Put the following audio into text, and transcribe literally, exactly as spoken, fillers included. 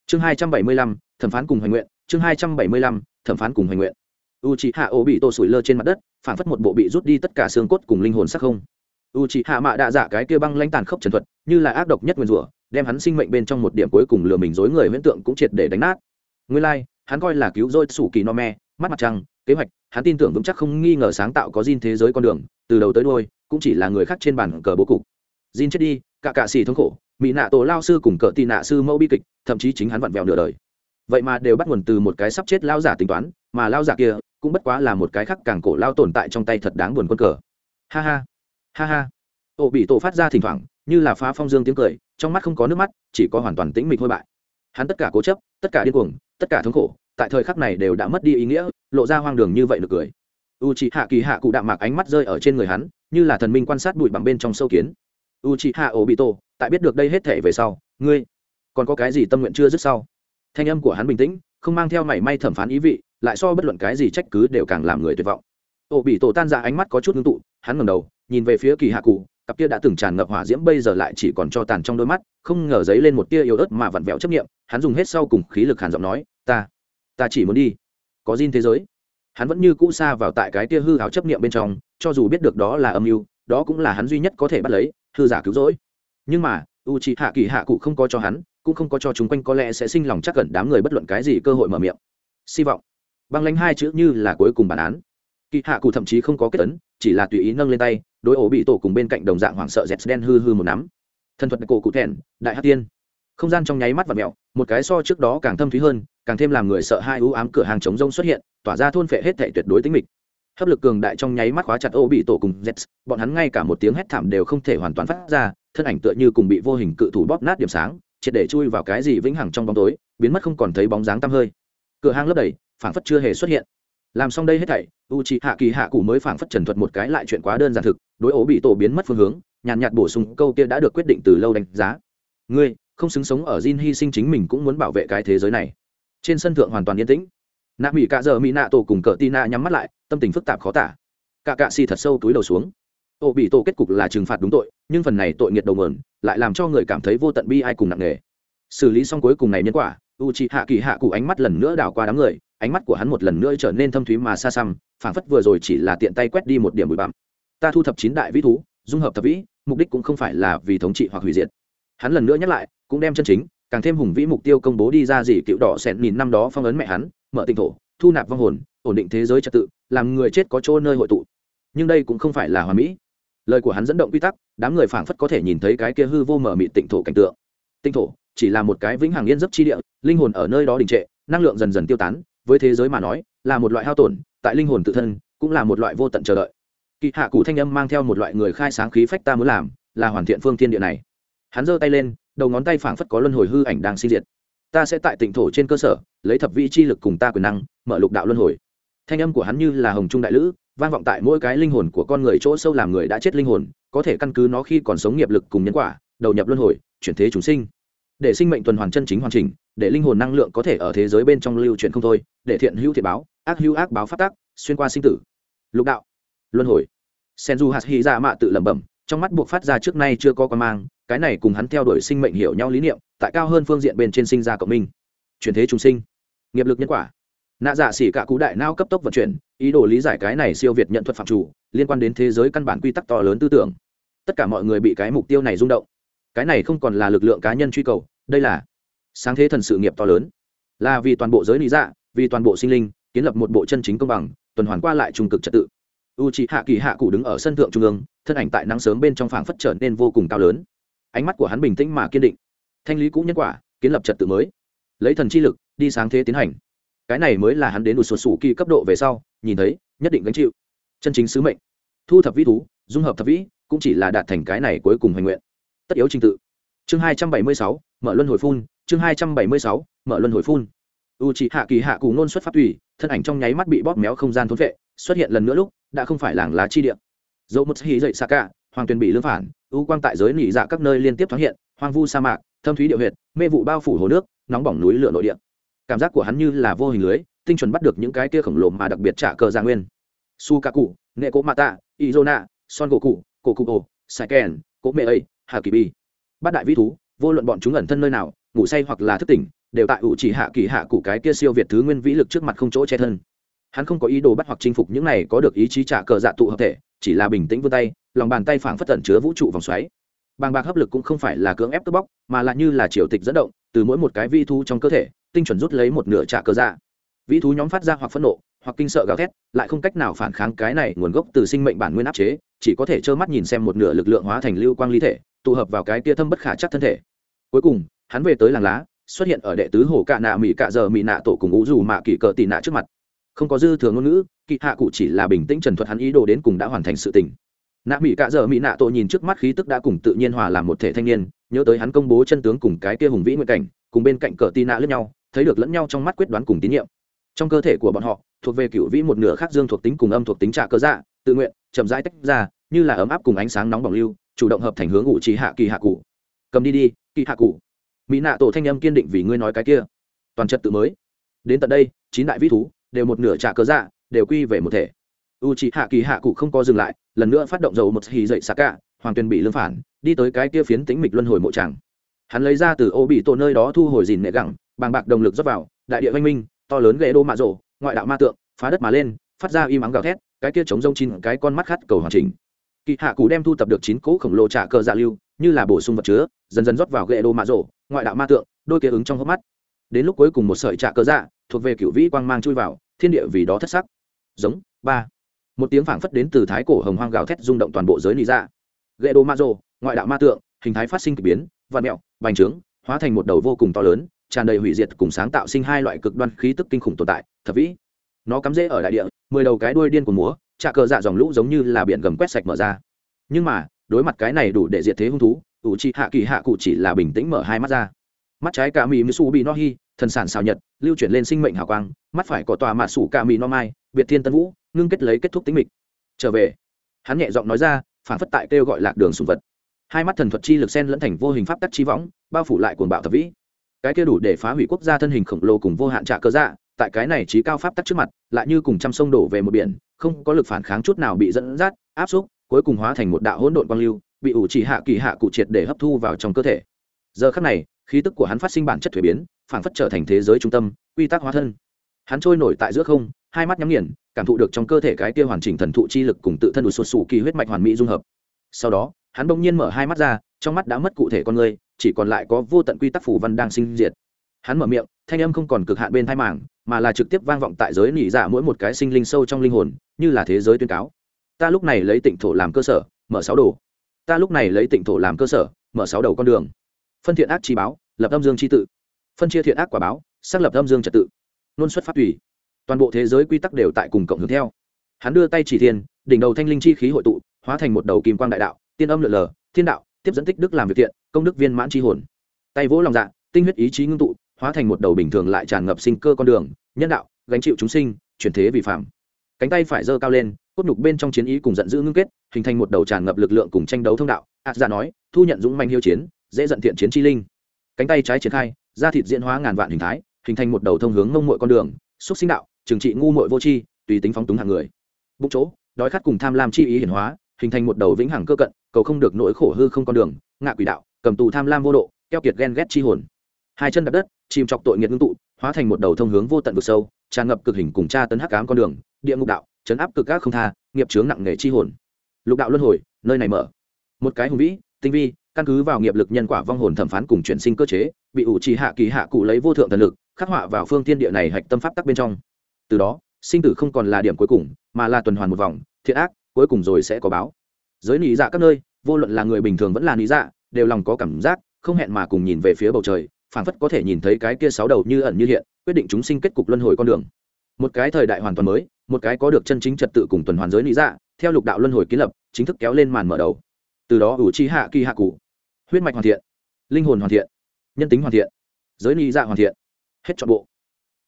chương hai trăm bảy mươi lăm thẩm phán cùng hoành nguyện chương hai trăm bảy mươi lăm thẩm phán cùng hoành nguyện u c h i hạ ổ bị tổ sủi lơ trên mặt đất phản phất một bộ bị rút đi tất cả xương cốt cùng linh hồn sắc không. u c h i hạ mạ đạ dạ cái kia băng lãnh tàn khốc trần thuật như là ác độc nhất nguyên rủa đem hắn sinh mệnh bên trong một điểm cuối cùng lừa mình dối người huyễn tượng cũng triệt để đánh nát. Nguyên lai hắn coi là cứu rỗi sủ kỳ no me mắt mặt trăng kế hoạch, hắn tin tưởng vững chắc không nghi ngờ sáng tạo có Jin thế giới con đường từ đầu tới đuôi cũng chỉ là người khác trên bàn cờ bố cục. Jin chết đi, cả cạ xì thống khổ, mỹ nạ tổ lao sư cùng cỡ tì nạ sư mẫu bi kịch, thậm chí chính hắn vặn vẹo nửa đời, vậy mà đều bắt nguồn từ một cái sắp chết lao giả tính toán, mà lao giả kia cũng bất quá là một cái khác càng cổ lao tồn tại trong tay thật đáng buồn quân cờ. Ha ha ha ha. Ổ bị tổ phát ra thỉnh thoảng như là phá phong dương tiếng cười, trong mắt không có nước mắt, chỉ có hoàn toàn tĩnh mịch hôi bại. Hắn tất cả cố chấp, tất cả điên cuồng, tất cả thống khổ, tại thời khắc này đều đã mất đi ý nghĩa, lộ ra hoang đường như vậy được cười. U c h i hạ kỳ hạ cụ đạm mạc ánh mắt rơi ở trên người hắn, như là thần minh quan sát bụi bặm bên trong sâu kiến. U c h i hạ ổ bị tổ tại biết được đây hết thể về sau, ngươi còn có cái gì tâm nguyện chưa dứt sau? Thanh âm của hắn bình tĩnh, không mang theo mảy may thẩm phán ý vị, lại so bất luận cái gì trách cứ đều càng làm người tuyệt vọng. Ổ bị tổ tan ra ánh mắt có chút ngưng tụ, hắn ngẩng đầu nhìn về phía kỳ hạ cụ, cặp kia đã từng tràn ngập hỏa diễm bây giờ lại chỉ còn cho tàn trong đôi mắt, không ngờ giấy lên một tia yếu ớt mà vặn vẹo chấp niệm. Hắn dùng hết sau cùng khí lực hàn giọng nói, ta ta chỉ muốn đi, có Jin thế giới. Hắn vẫn như cũ xa vào tại cái tia hư hào chấp niệm bên trong, cho dù biết được đó là âm mưu, đó cũng là hắn duy nhất có thể bắt lấy hư giả cứu rỗi. Nhưng mà u c hạ kỳ hạ cụ không có cho hắn, cũng không có cho chúng quanh có lẽ sẽ sinh lòng chắc gần đám người bất luận cái gì cơ hội mở miệng. Hy vọng băng lãnh hai chữ như là cuối cùng bản án. Kỳ hạ cụ thậm chí không có kết ấn, chỉ là tùy ý nâng lên tay, đối ổ bị tổ cùng bên cạnh đồng dạng hoảng sợ dẹt đen hư hư một nắm. Thân thuật cổ cụ thẹn đại hắc tiên, không gian trong nháy mắt và mèo, một cái so trước đó càng thâm thúy hơn, càng thêm làm người sợ hai u ám cửa hàng chống rông xuất hiện, tỏa ra thôn phệ hết thảy tuyệt đối tĩnh mịch. Hấp lực cường đại trong nháy mắt khóa chặt ổ bị tổ cùng Jets, bọn hắn ngay cả một tiếng hét thảm đều không thể hoàn toàn phát ra, thân ảnh tựa như cùng bị vô hình cự thủ bóp nát điểm sáng, triệt để chui vào cái gì vĩnh hằng trong bóng tối, biến mất không còn thấy bóng dáng tăm hơi. Cửa hàng lấp đầy, phảng phất chưa hề xuất hiện. Làm xong đây hết thảy, Uchiha Kỳ Hạ Cụ mới phảng phất trần thuật một cái lại chuyện quá đơn giản thực, đối ổ bị tổ biến mất phương hướng, nhàn nhạt bổ sung câu kia đã được quyết định từ lâu đánh giá. Ngươi không xứng sống ở Jin, hy sinh chính mình cũng muốn bảo vệ cái thế giới này. Trên sân thượng hoàn toàn yên tĩnh. Nạ Mỹ Cạ Giờ Mỹ Nạ Tổ cùng Cờ Tina nhắm mắt lại, tâm tình phức tạp khó tả. Cả Cạ Xì thật sâu túi đầu xuống. Ổ bị tổ kết cục là trừng phạt đúng tội, nhưng phần này tội nghiệt đầu nguồn lại làm cho người cảm thấy vô tận bi ai cùng nặng nề. Xử lý xong cuối cùng này nhân quả, Uchiha Kỳ Hạ Cụ ánh mắt lần nữa đảo qua đám người, ánh mắt của hắn một lần nữa trở nên thâm thúy mà xa xăm, phảng phất vừa rồi chỉ là tiện tay quét đi một điểm bụi bặm. Ta thu thập chín đại vĩ thú, dung hợp thập vĩ, mục đích cũng không phải là vì thống trị hoặc hủy diệt. Hắn lần nữa nhắc lại, cũng đem chân chính, càng thêm hùng vĩ mục tiêu công bố đi ra. Gì cựu đỏ xẹn nhìn năm đó phong ấn mẹ hắn, mở tinh thổ, thu nạp vong hồn, ổn định thế giới trật tự, làm người chết có chỗ nơi hội tụ. Nhưng đây cũng không phải là hoàn mỹ. Lời của hắn dẫn động quy tắc, đám người phảng phất có thể nhìn thấy cái kia hư vô mở mịt tịnh thổ cảnh tượng. Tinh thổ chỉ là một cái vĩnh hằng yên giấc chi địa, linh hồn ở nơi đó đình trệ, năng lượng dần dần tiêu tán, với thế giới mà nói là một loại hao tổn, tại linh hồn tự thân cũng là một loại vô tận chờ đợi. Kỳ Hạ Cụ thanh âm mang theo một loại người khai sáng khí phách, ta muốn làm là hoàn thiện phương thiên địa này. Hắn giơ tay lên, đầu ngón tay phảng phất có luân hồi hư ảnh đang sinh diệt. Ta sẽ tại tịnh thổ trên cơ sở lấy thập vị chi lực cùng ta quyền năng mở lục đạo luân hồi. Thanh âm của hắn như là hồng trung đại lữ, vang vọng tại mỗi cái linh hồn của con người chỗ sâu, làm người đã chết linh hồn có thể căn cứ nó khi còn sống nghiệp lực cùng nhân quả đầu nhập luân hồi, chuyển thế chúng sinh, để sinh mệnh tuần hoàn chân chính hoàn chỉnh, để linh hồn năng lượng có thể ở thế giới bên trong lưu chuyển không thôi, để thiện hữu thiện báo, ác hữu ác báo phát tác, xuyên qua sinh tử, lục đạo, luân hồi. Senju Hashi ra mạ tự lẩm bẩm, trong mắt buộc phát ra trước nay chưa có quan mang, cái này cùng hắn theo đuổi sinh mệnh hiểu nhau lý niệm, tại cao hơn phương diện bên trên sinh ra cộng minh, chuyển thế chúng sinh, nghiệp lực nhân quả. Nạ dạ xỉ cả cú đại não cấp tốc vận chuyển, ý đồ lý giải cái này siêu việt nhận thuật phạm chủ, liên quan đến thế giới căn bản quy tắc to lớn tư tưởng. Tất cả mọi người bị cái mục tiêu này rung động. Cái này không còn là lực lượng cá nhân truy cầu, đây là sáng thế thần sự nghiệp to lớn, là vì toàn bộ giới lý dạ, vì toàn bộ sinh linh kiến lập một bộ chân chính công bằng, tuần hoàn qua lại trung cực trật tự. Uchiha Kỳ Hạ Cụ đứng ở sân thượng trung ương, thân ảnh tại nắng sớm bên trong phảng phất trở nên vô cùng cao lớn. Ánh mắt của hắn bình tĩnh mà kiên định, thanh lý cũ nhân quả, kiến lập trật tự mới, lấy thần chi lực đi sáng thế tiến hành. Cái này mới là hắn đến sụt sủ kỳ cấp độ về sau nhìn thấy nhất định gánh chịu chân chính sứ mệnh. Thu thập vĩ thú, dung hợp thập vĩ, cũng chỉ là đạt thành cái này cuối cùng hoành nguyện tất yếu trình tự. Chương hai trăm bảy mươi sáu, mở luân hồi phun. Chương hai trăm bảy mươi sáu, mở luân hồi phun. Uchiha Kỳ Hạ Cụ ngôn xuất pháp tùy, thân ảnh trong nháy mắt bị bóp méo không gian thốn vệ, xuất hiện lần nữa lúc đã không phải làng lá chi địa. Dẫu một hí dậy Saka, hoàng tuyền bị lương phản, ưu quang tại giới nỉ dạ các nơi liên tiếp thoáng hiện, hoang vu sa mạc, thâm thúy địa huyệt, mê vụ bao phủ hồ nước, nóng bỏng núi lửa nội địa. Cảm giác của hắn như là vô hình lưới, tinh chuẩn bắt được những cái kia khổng lồ mà đặc biệt trả cờ gia nguyên. Sukaku, Neko Mata, Izona, Son Goku, Kokuo, Saiken, Cố Mê ấy, Hakibi. Bát đại vĩ thú, vô luận bọn chúng ẩn thân nơi nào, ngủ say hoặc là thức tỉnh, đều tại ủ chỉ hạ kỳ hạ cụ cái kia siêu việt thứ nguyên vĩ lực trước mặt không chỗ che thân. Hắn không có ý đồ bắt hoặc chinh phục những này có được ý chí trả cờ dạ tụ hợp thể, chỉ là bình tĩnh vươn tay, lòng bàn tay phảng phất tẩn chứa vũ trụ vòng xoáy. Bàng bạc hấp lực cũng không phải là cưỡng ép cướp bóc, mà là như là triều tịch dẫn động, từ mỗi một cái vi thú trong cơ thể, tinh chuẩn rút lấy một nửa trả cờ dạ. Vĩ thú nhóm phát ra hoặc phẫn nộ, hoặc kinh sợ gào thét, lại không cách nào phản kháng cái này nguồn gốc từ sinh mệnh bản nguyên áp chế, chỉ có thể trơ mắt nhìn xem một nửa lực lượng hóa thành lưu quang ly thể, tụ hợp vào cái kia thâm bất khả chắc thân thể. Cuối cùng, hắn về tới làng lá, xuất hiện ở đệ tứ hồ cạ nạ mỹ cạ giờ mỹ nạ tổ cùng ngũ dù mạ kỳ cờ tỉ nạ trước mặt. Không có dư thừa ngôn ngữ, kỳ hạ cụ chỉ là bình tĩnh trần thuật hắn ý đồ đến cùng đã hoàn thành sự tình. Nạ mỹ cạ giờ mỹ nạ tổ nhìn trước mắt khí tức đã cùng tự nhiên hòa làm một thể thanh niên, nhớ tới hắn công bố chân tướng cùng cái kia hùng vĩ nguyện cảnh, cùng bên cạnh cờ tỉ nạ lẫn nhau, thấy được lẫn nhau trong mắt quyết đoán cùng tín nhiệm. Trong cơ thể của bọn họ thuộc về cựu vĩ một nửa khác dương thuộc tính cùng âm thuộc tính trả cơ dạ, tự nguyện chậm rãi tách ra, như là ấm áp cùng ánh sáng nóng bỏng lưu, chủ động hợp thành hướng ngụ trí hạ kỳ hạ cụ. Cầm đi đi, kỳ hạ cụ. Mỹ nạ tổ thanh âm kiên định vì ngươi nói cái kia. Toàn trật tự mới. Đến tận đây, chín đại vĩ thú đều một nửa trả cơ dạ, đều quy về một thể. U trí hạ kỳ hạ cụ không có dừng lại, lần nữa phát động dầu một hì dậy xạ cả, hoàng tuyên bị lương phản, đi tới cái kia phiến tĩnh mịch luân hồi mộ tràng. Hắn lấy ra từ ô bị tổ nơi đó thu hồi gìn nệ gẳng, bàng bạc động lực rót vào, đại địa văn minh, to lớn ghệ đô mạ rổ, ngoại đạo ma tượng phá đất mà lên, phát ra im ắng gào thét, cái kia chống rông chín cái con mắt khát cầu hoàn chỉnh. Kỳ hạ cụ đem thu tập được chín cỗ khổng lồ trả cờ dạ lưu, như là bổ sung vật chứa, dần dần rót vào ghệ đô mạ rổ, ngoại đạo ma tượng, đôi kia ứng trong hốc mắt. Đến lúc cuối cùng một sợi trả cờ dạ thuộc về cửu vĩ quang mang chui vào, thiên địa vì đó thất sắc. Giống ba, một tiếng phảng phất đến từ thái cổ hồng hoang gào thét rung động toàn bộ giới lý dạ. Ghệ đô mạ rổ, ngoại đạo ma tượng, hình thái phát sinh kỳ biến, vạn mẹo, bành trướng, hóa thành một đầu vô cùng to lớn, tràn đầy hủy diệt cùng sáng tạo sinh hai loại cực đoan khí tức kinh khủng tồn tại, thập vĩ. Nó cắm rễ ở đại địa, mười đầu cái đuôi điên của múa, trả cờ dạ dòng lũ giống như là biển gầm quét sạch mở ra. Nhưng mà, đối mặt cái này đủ để diệt thế hung thú, Uchi hạ kỳ hạ cụ chỉ là bình tĩnh mở hai mắt ra. Mắt trái cả mì Mitsubi no hi, thần sản xào nhật, lưu chuyển lên sinh mệnh hào quang, mắt phải có tòa mạ sủ cả mì no mai, biệt thiên tân vũ, ngưng kết lấy kết thúc tính mịch. Trở về. Hắn nhẹ giọng nói ra, phản phất tại kêu gọi lạc đường sùng vật. Hai mắt thần thuật chi lực xen lẫn thành vô hình pháp tắc chi võng, bao phủ lại cuồng bạo thập vĩ. Cái kia đủ để phá hủy quốc gia thân hình khổng lồ cùng vô hạn trả cơ dạ, tại cái này trí cao pháp tắc trước mặt, lại như cùng trăm sông đổ về một biển, không có lực phản kháng chút nào bị dẫn dắt, áp xúc, cuối cùng hóa thành một đạo hỗn độn quang lưu, bị ủ chỉ hạ kỳ hạ cụ triệt để hấp thu vào trong cơ thể. Giờ khắc này, khí tức của hắn phát sinh bản chất thuế biến, phản phất trở thành thế giới trung tâm, quy tắc hóa thân. Hắn trôi nổi tại giữa không, hai mắt nhắm nghiền, cảm thụ được trong cơ thể cái kia hoàn chỉnh thần thụ chi lực cùng tự thân đủ sụt sụ kỳ huyết mạch hoàn mỹ dung hợp. Sau đó, hắn bỗng nhiên mở hai mắt ra, trong mắt đã mất cụ thể con người, chỉ còn lại có vô tận quy tắc phù văn đang sinh diệt. Hắn mở miệng, thanh âm không còn cực hạn bên thai màng, mà là trực tiếp vang vọng tại giới nỉ dạ mỗi một cái sinh linh sâu trong linh hồn, như là thế giới tuyên cáo. Ta lúc này lấy tịnh thổ làm cơ sở, mở sáu đồ. Ta lúc này lấy tịnh thổ làm cơ sở, mở sáu đầu con đường. Phân thiện ác chi báo, lập âm dương chi tự. Phân chia thiện ác quả báo, xác lập âm dương trật tự. Luân xuất pháp tùy. Toàn bộ thế giới quy tắc đều tại cùng cộng hưởng theo. Hắn đưa tay chỉ thiên, đỉnh đầu thanh linh chi khí hội tụ, hóa thành một đầu kim quang đại đạo, tiên âm lượn lờ, thiên đạo, tiếp dẫn tích đức làm việc thiện, công đức viên mãn chi hồn. Tay vỗ lòng dạ, tinh huyết ý chí ngưng tụ, hóa thành một đầu bình thường lại tràn ngập sinh cơ con đường, nhân đạo, gánh chịu chúng sinh, chuyển thế vì phàm. Cánh tay phải giơ cao lên, cốt nhục bên trong chiến ý cùng giận dữ ngưng kết, hình thành một đầu tràn ngập lực lượng cùng tranh đấu thông đạo. Ác giả nói, thu nhận dũng manh hiếu chiến, dễ giận thiện chiến chi linh. Cánh tay trái triển khai, da thịt diễn hóa ngàn vạn hình thái, hình thành một đầu thông hướng ngông muội con đường, xúc sinh đạo, trừng trị ngu muội vô tri, tùy tính phóng túng hạng người. Bụng chỗ, đói khát cùng tham lam chi ý hiển hóa, hình thành một đầu vĩnh hằng cơ cận, cầu không được nỗi khổ hư không con đường, ngạ quỷ đạo, cầm tù tham lam vô độ, keo kiệt ghen ghét chi hồn. Hai chân đạp đất, chìm chọc tội nghiệt ngưng tụ, hóa thành một đầu thông hướng vô tận vực sâu, tràn ngập cực hình cùng tra tấn hắc ám con đường, địa ngục đạo, chấn áp cực ác không tha, nghiệp chướng nặng nề chi hồn. Lục đạo luân hồi, nơi này mở. Một cái hùng vĩ, tinh vi, căn cứ vào nghiệp lực nhân quả vong hồn thẩm phán cùng chuyển sinh cơ chế, bị ủ trì hạ kỳ hạ cụ lấy vô thượng thần lực khắc họa vào phương thiên địa này hạch tâm pháp tắc bên trong. Từ đó, sinh tử không còn là điểm cuối cùng, mà là tuần hoàn một vòng, thiện ác cuối cùng rồi sẽ có báo. Giới nị dạ các nơi, vô luận là người bình thường vẫn là nị dạ, đều lòng có cảm giác không hẹn mà cùng nhìn về phía bầu trời, phảng phất có thể nhìn thấy cái kia sáu đầu như ẩn như hiện, quyết định chúng sinh kết cục luân hồi con đường. Một cái thời đại hoàn toàn mới, một cái có được chân chính trật tự cùng tuần hoàn giới nị dạ, theo lục đạo luân hồi kiến lập, chính thức kéo lên màn mở đầu. Từ đó ủ chi hạ kỳ hạ cụ, huyết mạch hoàn thiện, linh hồn hoàn thiện, nhân tính hoàn thiện, giới nị dạ hoàn thiện, hết trọn bộ.